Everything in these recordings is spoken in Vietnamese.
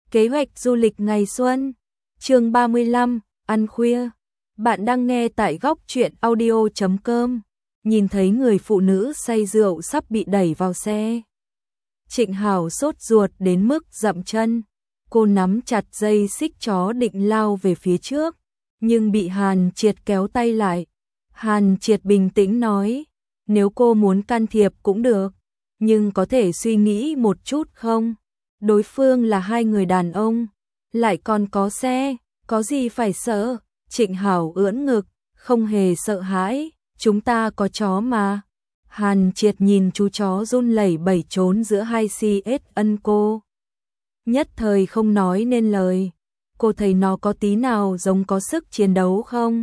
Kế hoạch du lịch ngày xuân. Chương 35, ăn khuya. Bạn đang nghe tại góc truyện audio.com. Nhìn thấy người phụ nữ say rượu sắp bị đẩy vào xe, Trịnh Hảo sốt ruột đến mức dậm chân. Cô nắm chặt dây xích chó định lao về phía trước, nhưng bị Hàn Triệt kéo tay lại. Hàn Triệt bình tĩnh nói, nếu cô muốn can thiệp cũng được, nhưng có thể suy nghĩ một chút không? Đối phương là hai người đàn ông, lại còn có xe, có gì phải sợ? Trịnh Hảo ưỡn ngực, không hề sợ hãi, chúng ta có chó mà. Hàn Triệt nhìn chú chó run lẩy bẩy trốn giữa hai CS ân cô. Nhất thời không nói nên lời. Cô thấy nó có tí nào giống có sức chiến đấu không?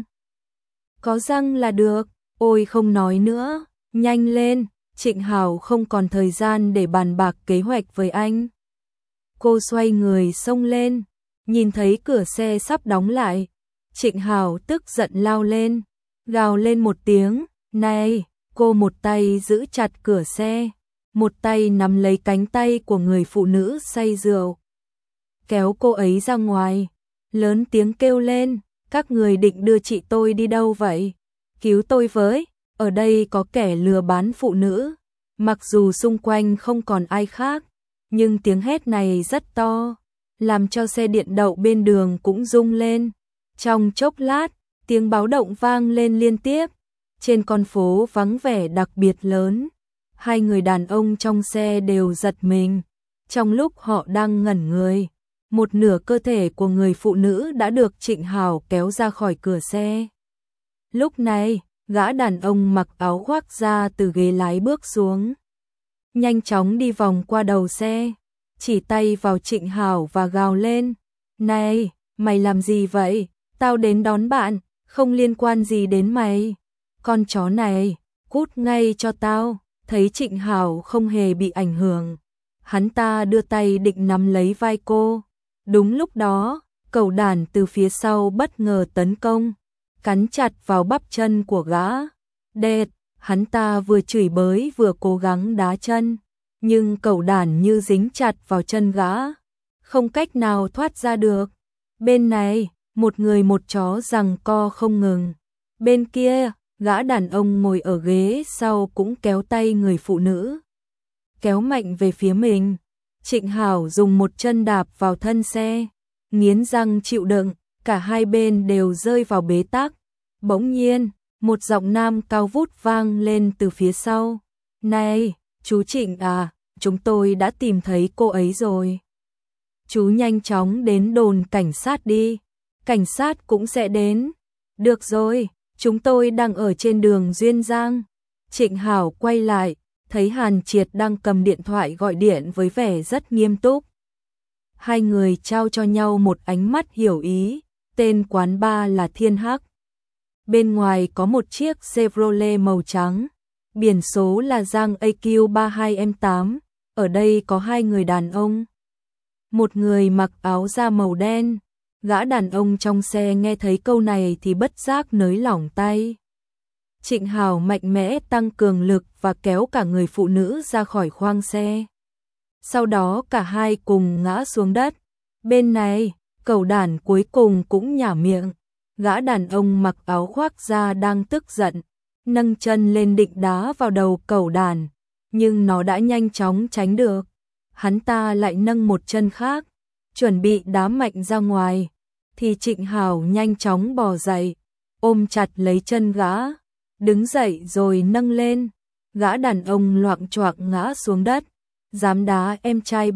Có răng là được, ôi không nói nữa, nhanh lên. Trịnh Hảo không còn thời gian để bàn bạc kế hoạch với anh. Cô xoay người xông lên, nhìn thấy cửa xe sắp đóng lại. Trịnh Hảo tức giận lao lên, gào lên một tiếng, này, cô một tay giữ chặt cửa xe, một tay nắm lấy cánh tay của người phụ nữ say rượu, kéo cô ấy ra ngoài, lớn tiếng kêu lên, các người định đưa chị tôi đi đâu vậy? Cứu tôi với, ở đây có kẻ lừa bán phụ nữ. Mặc dù xung quanh không còn ai khác, nhưng tiếng hét này rất to, làm cho xe điện đậu bên đường cũng rung lên. Trong chốc lát, tiếng báo động vang lên liên tiếp. Trên con phố vắng vẻ đặc biệt lớn, hai người đàn ông trong xe đều giật mình. Trong lúc họ đang ngẩn người, một nửa cơ thể của người phụ nữ đã được Trịnh Hảo kéo ra khỏi cửa xe. Lúc này, gã đàn ông mặc áo khoác da từ ghế lái bước xuống, nhanh chóng đi vòng qua đầu xe, chỉ tay vào Trịnh Hảo và gào lên, này, mày làm gì vậy? Tao đến đón bạn, không liên quan gì đến mày. Con chó này, cút ngay cho tao. Thấy Trịnh Hảo không hề bị ảnh hưởng, hắn ta đưa tay định nắm lấy vai cô. Đúng lúc đó, cẩu đản từ phía sau bất ngờ tấn công, cắn chặt vào bắp chân của gã. Đệt, hắn ta vừa chửi bới vừa cố gắng đá chân, nhưng cẩu đản như dính chặt vào chân gã, không cách nào thoát ra được. Bên này, một người một chó giằng co không ngừng. Bên kia, gã đàn ông ngồi ở ghế sau cũng kéo tay người phụ nữ, kéo mạnh về phía mình. Trịnh Hảo dùng một chân đạp vào thân xe, nghiến răng chịu đựng, cả hai bên đều rơi vào bế tắc. Bỗng nhiên, một giọng nam cao vút vang lên từ phía sau. Này, chú Trịnh à, chúng tôi đã tìm thấy cô ấy rồi. Chú nhanh chóng đến đồn cảnh sát đi, cảnh sát cũng sẽ đến. Được rồi, chúng tôi đang ở trên đường Duyên Giang. Trịnh Hảo quay lại, thấy Hàn Triệt đang cầm điện thoại gọi điện với vẻ rất nghiêm túc. Hai người trao cho nhau một ánh mắt hiểu ý, tên quán bar là Thiên Hắc. Bên ngoài có một chiếc Chevrolet màu trắng, biển số là Giang AQ32M8, ở đây có hai người đàn ông. Một người mặc áo da màu đen, gã đàn ông trong xe nghe thấy câu này thì bất giác nới lỏng tay. Trịnh Hảo mạnh mẽ tăng cường lực và kéo cả người phụ nữ ra khỏi khoang xe. Sau đó cả hai cùng ngã xuống đất. Bên này, cẩu đản cuối cùng cũng nhả miệng. Gã đàn ông mặc áo khoác da đang tức giận, nâng chân lên định đá vào đầu cẩu đản, nhưng nó đã nhanh chóng tránh được. Hắn ta lại nâng một chân khác, chuẩn bị đá mạnh ra ngoài, thì Trịnh Hảo nhanh chóng bò dậy, ôm chặt lấy chân gã, đứng dậy rồi nâng lên. Gã đàn ông loạng choạng ngã xuống đất. Dám đá em trai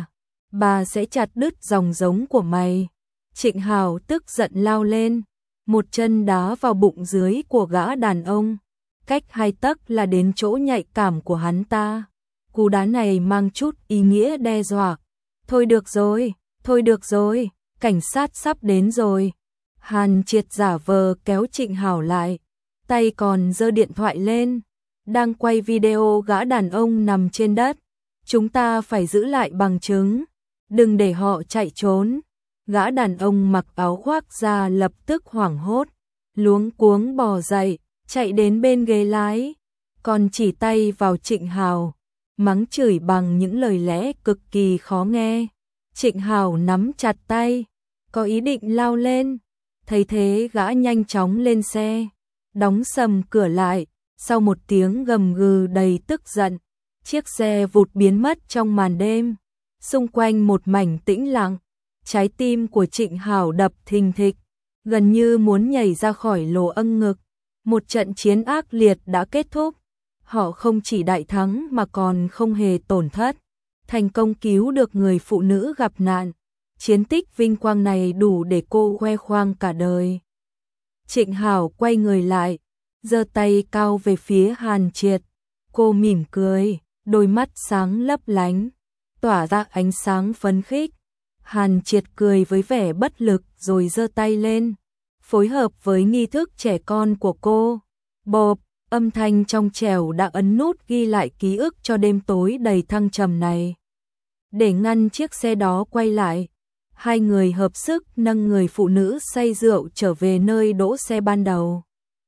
bà sẽ chặt đứt dòng giống của mày. Trịnh Hảo tức giận lao lên, một chân đá vào bụng dưới của gã đàn ông, cách 2 tấc là đến chỗ nhạy cảm của hắn ta. Cú đá này mang chút ý nghĩa đe dọa. Thôi được rồi, cảnh sát sắp đến rồi. Hàn Triệt giả vờ kéo Trịnh Hảo lại, tay còn giơ điện thoại lên, đang quay video gã đàn ông nằm trên đất. Chúng ta phải giữ lại bằng chứng, đừng để họ chạy trốn. Gã đàn ông mặc áo khoác da lập tức hoảng hốt, luống cuống bò dậy, chạy đến bên ghế lái, còn chỉ tay vào Trịnh Hảo, mắng chửi bằng những lời lẽ cực kỳ khó nghe. Trịnh Hảo nắm chặt tay, có ý định lao lên. Thấy thế gã nhanh chóng lên xe, đóng sầm cửa lại, sau một tiếng gầm gừ đầy tức giận, chiếc xe vụt biến mất trong màn đêm. Xung quanh một mảnh tĩnh lặng, trái tim của Trịnh Hảo đập thình thịch, gần như muốn nhảy ra khỏi lỗ âng ngực. Một trận chiến ác liệt đã kết thúc, họ không chỉ đại thắng mà còn không hề tổn thất, thành công cứu được người phụ nữ gặp nạn. Chiến tích vinh quang này đủ để cô khoe khoang cả đời. Trịnh Hảo quay người lại, giơ tay cao về phía Hàn Triệt. Cô mỉm cười, đôi mắt sáng lấp lánh, tỏa ra ánh sáng phấn khích. Hàn Triệt cười với vẻ bất lực rồi giơ tay lên, phối hợp với nghi thức trẻ con của cô. Bộp, âm thanh trong trẻo đã ấn nút ghi lại ký ức cho đêm tối đầy thăng trầm này. Để ngăn chiếc xe đó quay lại, hai người hợp sức nâng người phụ nữ say rượu trở về nơi đỗ xe ban đầu.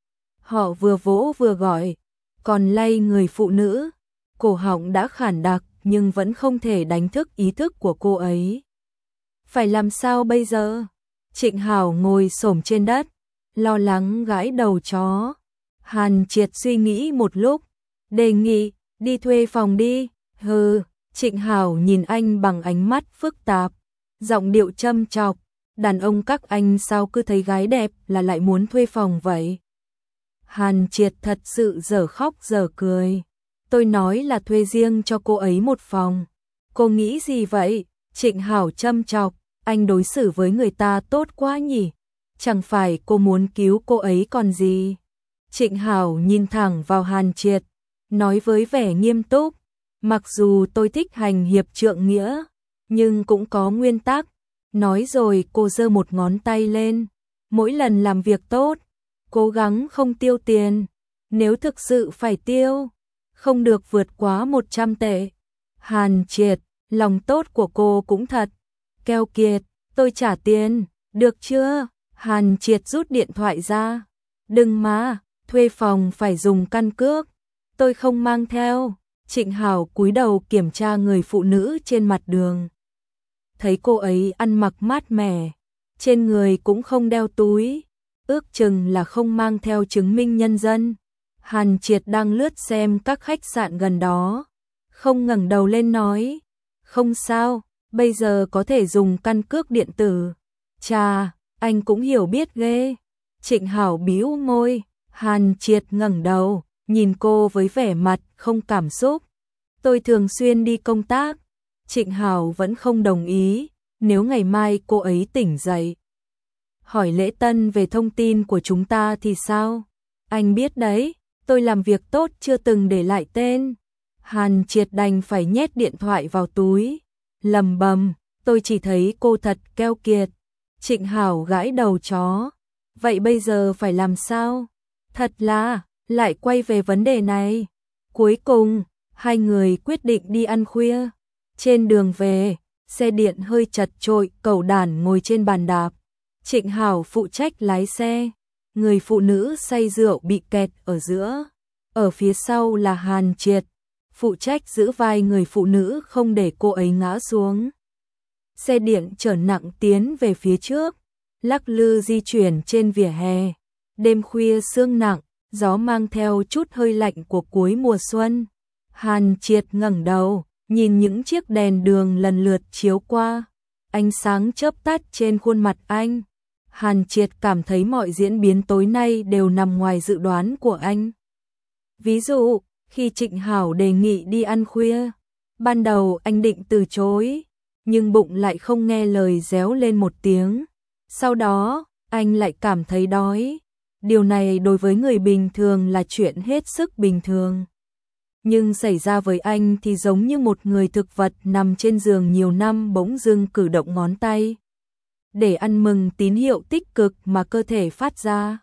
Họ vừa vỗ vừa gọi, còn lay người phụ nữ, cổ họng đã khản đặc nhưng vẫn không thể đánh thức ý thức của cô ấy. Phải làm sao bây giờ? Trịnh Hảo ngồi xổm trên đất, lo lắng gãi đầu chó. Hàn Triệt suy nghĩ một lúc, đề nghị, đi thuê phòng đi. Hừ, Trịnh Hảo nhìn anh bằng ánh mắt phức tạp, giọng điệu châm chọc, đàn ông các anh sao cứ thấy gái đẹp là lại muốn thuê phòng vậy? Hàn Triệt thật sự dở khóc dở cười. Tôi nói là thuê riêng cho cô ấy một phòng. Cô nghĩ gì vậy? Trịnh Hảo châm chọc, anh đối xử với người ta tốt quá nhỉ? Chẳng phải cô muốn cứu cô ấy còn gì? Trịnh Hảo nhìn thẳng vào Hàn Triệt, nói với vẻ nghiêm túc, mặc dù tôi thích hành hiệp trượng nghĩa, nhưng cũng có nguyên tắc. Nói rồi cô giơ một ngón tay lên, mỗi lần làm việc tốt, cố gắng không tiêu tiền, nếu thực sự phải tiêu, không được vượt quá 100 tệ. Hàn Triệt, lòng tốt của cô cũng thật keo kiệt, tôi trả tiền, được chưa? Hàn Triệt rút điện thoại ra, đừng mà, thuê phòng phải dùng căn cước, tôi không mang theo. Trịnh Hảo cúi đầu kiểm tra người phụ nữ trên mặt đường. Thấy cô ấy ăn mặc mát mẻ, trên người cũng không đeo túi, ước chừng là không mang theo chứng minh nhân dân. Hàn Triệt đang lướt xem các khách sạn gần đó, không ngẩng đầu lên nói, không sao, bây giờ có thể dùng căn cước điện tử. Chà, anh cũng hiểu biết ghê. Trịnh Hảo bĩu môi, Hàn Triệt ngẩng đầu, nhìn cô với vẻ mặt không cảm xúc. Tôi thường xuyên đi công tác. Trịnh Hảo vẫn không đồng ý, nếu ngày mai cô ấy tỉnh dậy hỏi lễ tân về thông tin của chúng ta thì sao? Anh biết đấy, tôi làm việc tốt chưa từng để lại tên. Hàn Triệt đành phải nhét điện thoại vào túi, lầm bầm, tôi chỉ thấy cô thật keo kiệt. Trịnh Hảo gãi đầu chó, vậy bây giờ phải làm sao? Thật là, lại quay về vấn đề này. Cuối cùng, hai người quyết định đi ăn khuya. Trên đường về, xe điện hơi chật chội, cẩu đản ngồi trên bàn đạp. Trịnh Hảo phụ trách lái xe, người phụ nữ say rượu bị kẹt ở giữa. Ở phía sau là Hàn Triệt, phụ trách giữ vai người phụ nữ không để cô ấy ngã xuống. Xe điện chở nặng tiến về phía trước, lắc lư di chuyển trên vỉa hè. Đêm khuya sương nặng, gió mang theo chút hơi lạnh của cuối mùa xuân. Hàn Triệt ngẩng đầu, nhìn những chiếc đèn đường lần lượt chiếu qua, ánh sáng chớp tắt trên khuôn mặt anh. Hàn Triệt cảm thấy mọi diễn biến tối nay đều nằm ngoài dự đoán của anh. Ví dụ, khi Trịnh Hảo đề nghị đi ăn khuya, ban đầu anh định từ chối, nhưng bụng lại không nghe lời réo lên một tiếng. Sau đó, anh lại cảm thấy đói. Điều này đối với người bình thường là chuyện hết sức bình thường. Nhưng xảy ra với anh thì giống như một người thực vật nằm trên giường nhiều năm bỗng dưng cử động ngón tay để ăn mừng tín hiệu tích cực mà cơ thể phát ra.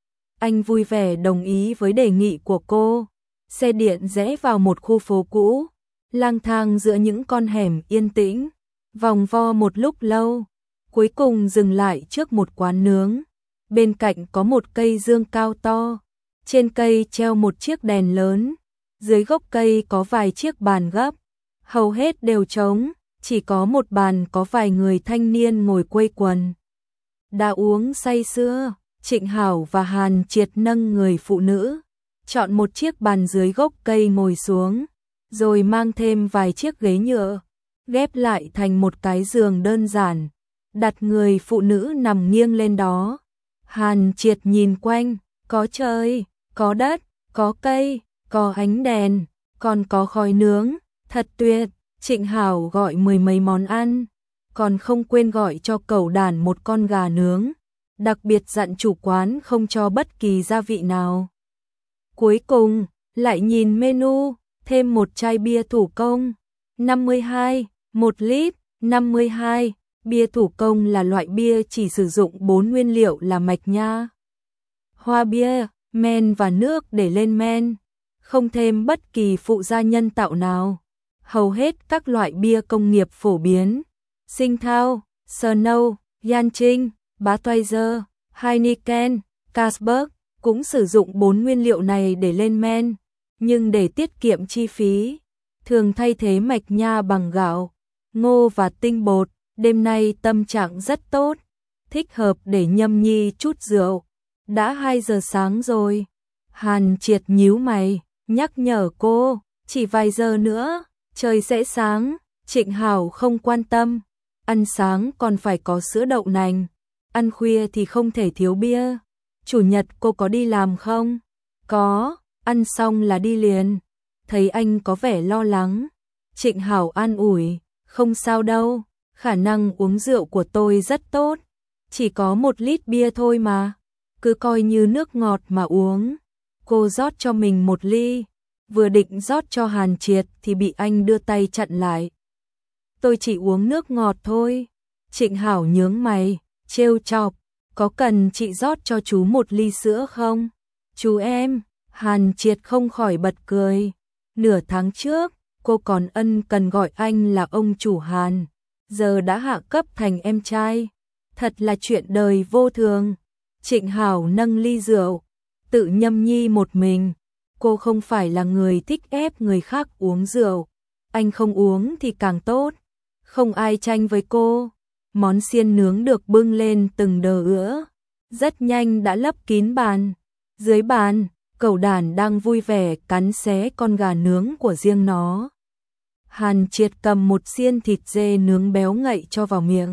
Anh vui vẻ đồng ý với đề nghị của cô. Xe điện rẽ vào một khu phố cũ, lang thang giữa những con hẻm yên tĩnh, vòng vo một lúc lâu, cuối cùng dừng lại trước một quán nướng. Bên cạnh có một cây dương cao to, trên cây treo một chiếc đèn lớn, dưới gốc cây có vài chiếc bàn gấp, hầu hết đều trống. chỉ có một bàn có vài người thanh niên ngồi quây quần. Đã uống say sưa, Trịnh Hảo và Hàn Triệt nâng người phụ nữ, chọn một chiếc bàn dưới gốc cây ngồi xuống, rồi mang thêm vài chiếc ghế nhựa, ghép lại thành một cái giường đơn giản, đặt người phụ nữ nằm nghiêng lên đó. Hàn Triệt nhìn quanh, có trời, có đất, có cây, có ánh đèn, còn có khói nướng, thật tuyệt. Trịnh Hảo gọi mười mấy món ăn, còn không quên gọi cho cẩu đản một con gà nướng, đặc biệt dặn chủ quán không cho bất kỳ gia vị nào. Cuối cùng, lại nhìn menu, thêm một chai bia thủ công, 52, 1 lít, 52, bia thủ công là loại bia chỉ sử dụng 4 nguyên liệu là mạch nha, hoa bia, men và nước để lên men, không thêm bất kỳ phụ gia nhân tạo nào. Hầu hết các loại bia công nghiệp phổ biến, Singthao, Snow, Yanching, Budweiser, Heineken, Carlsberg cũng sử dụng 4 nguyên liệu này để lên men, nhưng để tiết kiệm chi phí, thường thay thế mạch nha bằng gạo, ngô và tinh bột. Đêm nay tâm trạng rất tốt, thích hợp để nhâm nhi chút rượu. Đã 2 giờ sáng rồi. Hàn Triệt nhíu mày, nhắc nhở cô, chỉ vài giờ nữa, trời sẽ sáng. Trịnh Hảo không quan tâm, ăn sáng còn phải có sữa đậu nành, ăn khuya thì không thể thiếu bia. Chủ nhật cô có đi làm không? Có, ăn xong là đi liền. Thấy anh có vẻ lo lắng, Trịnh Hảo an ủi, không sao đâu, khả năng uống rượu của tôi rất tốt, chỉ có 1 lít bia thôi mà, cứ coi như nước ngọt mà uống. Cô rót cho mình 1 ly, vừa định rót cho Hàn Triệt thì bị anh đưa tay chặn lại. Tôi chỉ uống nước ngọt thôi. Trịnh Hảo nhướng mày, trêu chọc, có cần chị rót cho chú 1 ly sữa không? Chú em, Hàn Triệt không khỏi bật cười. Nửa tháng trước, cô còn ân cần gọi anh là ông chủ Hàn, giờ đã hạ cấp thành em trai. Thật là chuyện đời vô thường. Trịnh Hảo nâng ly rượu, tự nhâm nhi một mình. Cô không phải là người thích ép người khác uống rượu. Anh không uống thì càng tốt. Không ai tranh với cô. Món xiên nướng được bưng lên từng đờ ữa, rất nhanh đã lấp kín bàn. Dưới bàn, cẩu đản đang vui vẻ cắn xé con gà nướng của riêng nó. Hàn Triệt cầm một xiên thịt dê nướng béo ngậy cho vào miệng.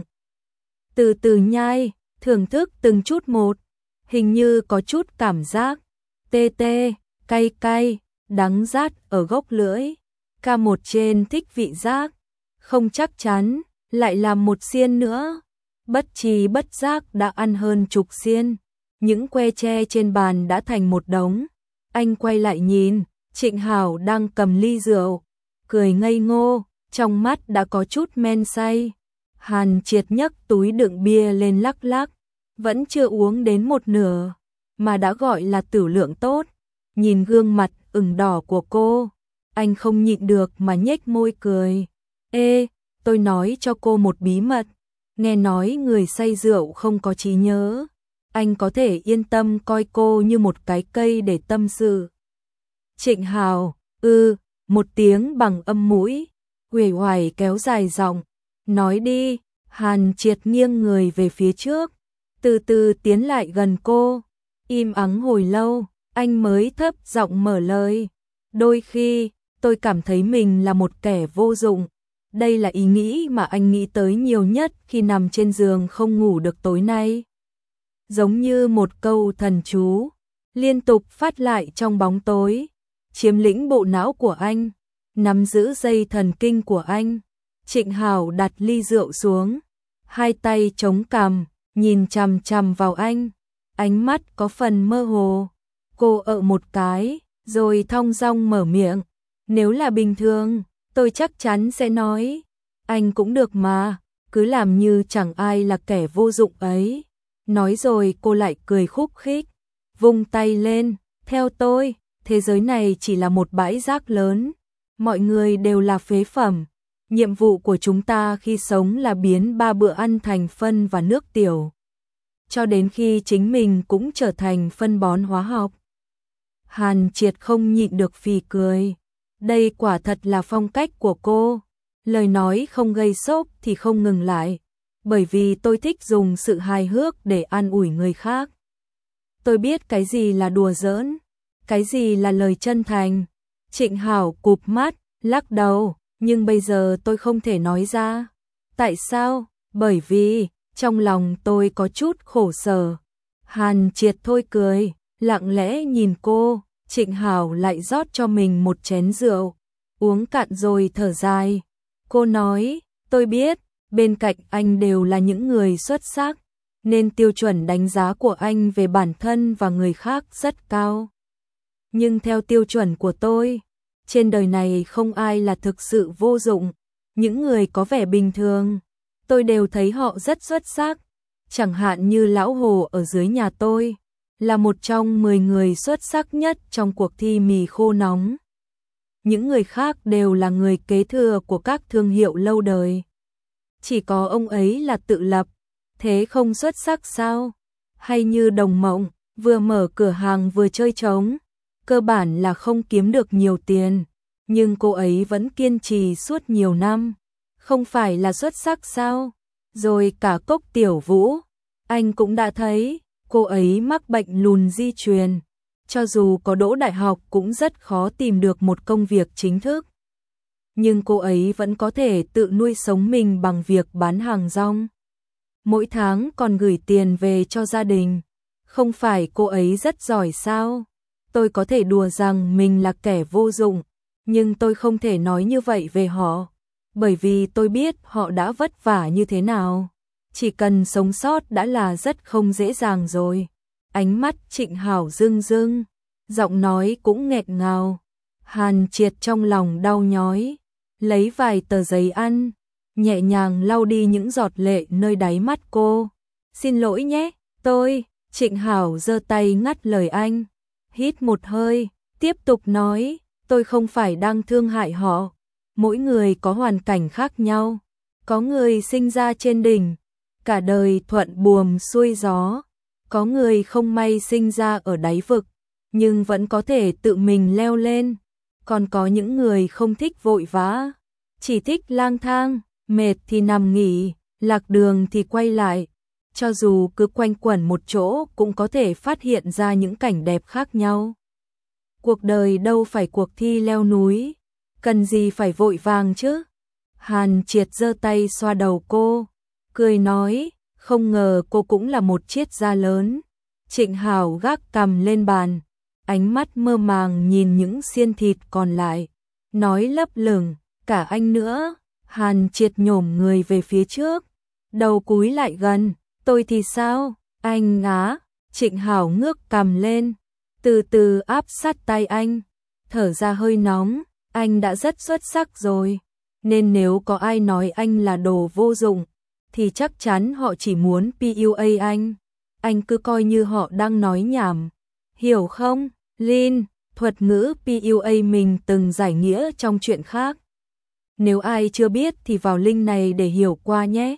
Từ từ nhai, thưởng thức từng chút một, hình như có chút cảm giác tê tê, cay cay, đắng rát ở gốc lưỡi. K1 trên thích vị giác, không chắc chắn, lại làm một xiên nữa. Bất tri bất giác đã ăn hơn chục xiên. Những que tre trên bàn đã thành một đống. Anh quay lại nhìn, Trịnh Hảo đang cầm ly rượu, cười ngây ngô, trong mắt đã có chút men say. Hàn Triệt nhấc túi đựng bia lên lắc lắc, vẫn chưa uống đến một nửa, mà đã gọi là tửu lượng tốt. Nhìn gương mặt ửng đỏ của cô, anh không nhịn được mà nhếch môi cười. Ê, tôi nói cho cô một bí mật, nghe nói người say rượu không có trí nhớ. Anh có thể yên tâm coi cô như một cái cây để tâm sự. Trịnh Hảo, một tiếng bằng âm mũi, uể oải kéo dài giọng, nói đi. Hàn Triệt nghiêng người về phía trước, từ từ tiến lại gần cô, im ắng hồi lâu, anh mới thấp giọng mở lời. Đôi khi, tôi cảm thấy mình là một kẻ vô dụng. Đây là ý nghĩ mà anh nghĩ tới nhiều nhất khi nằm trên giường không ngủ được tối nay. Giống như một câu thần chú, liên tục phát lại trong bóng tối, chiếm lĩnh bộ não của anh, nắm giữ dây thần kinh của anh. Trịnh Hảo đặt ly rượu xuống, hai tay chống cằm, nhìn chằm chằm vào anh, ánh mắt có phần mơ hồ. Cô một cái, rồi thong dong mở miệng. Nếu là bình thường, tôi chắc chắn sẽ nói, anh cũng được mà, cứ làm như chẳng ai là kẻ vô dụng ấy. Nói rồi cô lại cười khúc khích, vung tay lên, theo tôi, thế giới này chỉ là một bãi rác lớn, mọi người đều là phế phẩm. Nhiệm vụ của chúng ta khi sống là biến 3 bữa ăn thành phân và nước tiểu, cho đến khi chính mình cũng trở thành phân bón hóa học. Hàn Triệt không nhịn được phì cười. Đây quả thật là phong cách của cô, Lời nói không gây sốc thì không ngừng lại, bởi vì tôi thích dùng sự hài hước để an ủi người khác. Tôi biết cái gì là đùa giỡn, cái gì là lời chân thành. Trịnh Hảo cụp mắt, lắc đầu, nhưng bây giờ tôi không thể nói ra. Tại sao? Bởi vì, trong lòng tôi có chút khổ sở. Hàn Triệt thôi cười, lặng lẽ nhìn cô, Trịnh Hảo lại rót cho mình một chén rượu, uống cạn rồi thở dài. Cô nói, tôi biết, bên cạnh anh đều là những người xuất sắc, nên tiêu chuẩn đánh giá của anh về bản thân và người khác rất cao. Nhưng theo tiêu chuẩn của tôi, trên đời này không ai là thực sự vô dụng. Những người có vẻ bình thường, tôi đều thấy họ rất xuất sắc. Chẳng hạn như Lão Hồ ở dưới nhà tôi, là một trong 10 người xuất sắc nhất trong cuộc thi mì khô nóng. Những người khác đều là người kế thừa của các thương hiệu lâu đời. Chỉ có ông ấy là tự lập, thế không xuất sắc sao? Hay như Đồng Mộng, vừa mở cửa hàng vừa chơi trống, cơ bản là không kiếm được nhiều tiền, nhưng cô ấy vẫn kiên trì suốt nhiều năm, không phải là xuất sắc sao? Rồi cả Cốc Tiểu Vũ, anh cũng đã thấy, cô ấy mắc bệnh lùn di truyền, cho dù có đỗ đại học cũng rất khó tìm được một công việc chính thức. Nhưng cô ấy vẫn có thể tự nuôi sống mình bằng việc bán hàng rong. Mỗi tháng còn gửi tiền về cho gia đình. Không phải cô ấy rất giỏi sao? Tôi có thể đùa rằng mình là kẻ vô dụng, nhưng tôi không thể nói như vậy về họ, bởi vì tôi biết họ đã vất vả như thế nào. Chỉ cần sống sót đã là rất không dễ dàng rồi. Ánh mắt Trịnh Hảo rưng rưng, giọng nói cũng nghẹn ngào. Hàn Triệt trong lòng đau nhói, lấy vài tờ giấy ăn, nhẹ nhàng lau đi những giọt lệ nơi đáy mắt cô. Xin lỗi nhé, Trịnh Hảo giơ tay ngắt lời anh, hít một hơi, tiếp tục nói, tôi không phải đang thương hại họ. Mỗi người có hoàn cảnh khác nhau, có người sinh ra trên đỉnh, cả đời thuận buồm xuôi gió, có người không may sinh ra ở đáy vực, nhưng vẫn có thể tự mình leo lên, còn có những người không thích vội vã, chỉ thích lang thang, mệt thì nằm nghỉ, lạc đường thì quay lại, cho dù cứ quanh quẩn một chỗ cũng có thể phát hiện ra những cảnh đẹp khác nhau. Cuộc đời đâu phải cuộc thi leo núi, cần gì phải vội vàng chứ? Hàn Triệt giơ tay xoa đầu cô, cười nói, không ngờ cô cũng là một triết gia lớn. Trịnh Hảo gác cằm lên bàn, ánh mắt mơ màng nhìn những xiên thịt còn lại, nói lấp lửng, cả anh nữa. Hàn Triệt nhổm người về phía trước, đầu cúi lại gần, tôi thì sao? Anh ngá. Trịnh Hảo ngước cằm lên, từ từ áp sát tay anh, thở ra hơi nóng, anh đã rất xuất sắc rồi, nên nếu có ai nói anh là đồ vô dụng, thì chắc chắn họ chỉ muốn PUA anh cứ coi như họ đang nói nhảm, hiểu không? Lin, thuật ngữ PUA mình từng giải nghĩa trong chuyện khác. Nếu ai chưa biết thì vào link này để hiểu qua nhé.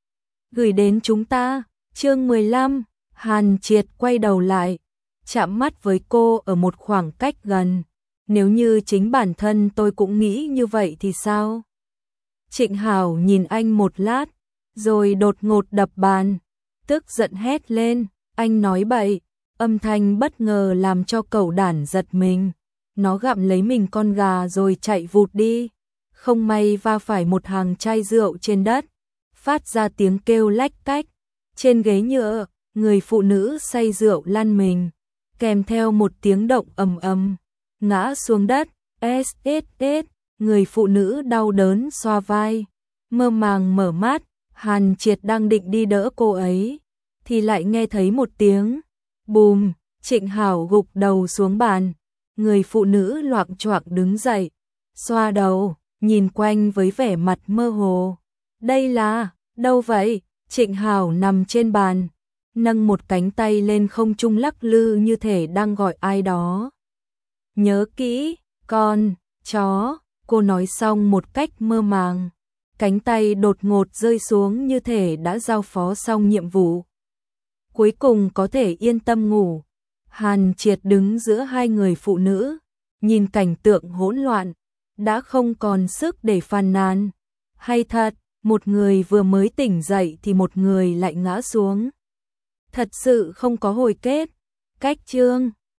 Gửi đến chúng ta, chương 15, Hàn Triệt quay đầu lại, chạm mắt với cô ở một khoảng cách gần. Nếu như chính bản thân tôi cũng nghĩ như vậy thì sao? Trịnh Hảo nhìn anh một lát, rồi đột ngột đập bàn, tức giận hét lên, anh nói bậy. Âm thanh bất ngờ làm cho cẩu đản giật mình, nó gặm lấy mình con gà rồi chạy vụt đi, không may va phải một hàng chai rượu trên đất, phát ra tiếng kêu lách cách. Trên ghế nhựa, người phụ nữ say rượu lăn mình, kèm theo một tiếng động ầm ầm, ngã xuống đất. SSS, người phụ nữ đau đớn xoa vai, mơ màng mở mắt. Hàn Triệt đang định đi đỡ cô ấy, thì lại nghe thấy một tiếng bùm. Trịnh Hảo gục đầu xuống bàn, người phụ nữ loạng choạng đứng dậy, xoa đầu, nhìn quanh với vẻ mặt mơ hồ. Đây là, đâu vậy? Trịnh Hảo nằm trên bàn, nâng một cánh tay lên không trung lắc lư như thể đang gọi ai đó. Nhớ kỹ, con, chó, cô nói xong một cách mơ màng. Cánh tay đột ngột rơi xuống như thể đã giao phó xong nhiệm vụ. Cuối cùng có thể yên tâm ngủ. Hàn Triệt đứng giữa hai người phụ nữ, nhìn cảnh tượng hỗn loạn, đã không còn sức để phàn nàn. Hay thật, một người vừa mới tỉnh dậy thì một người lại ngã xuống. Thật sự không có hồi kết. Cách chương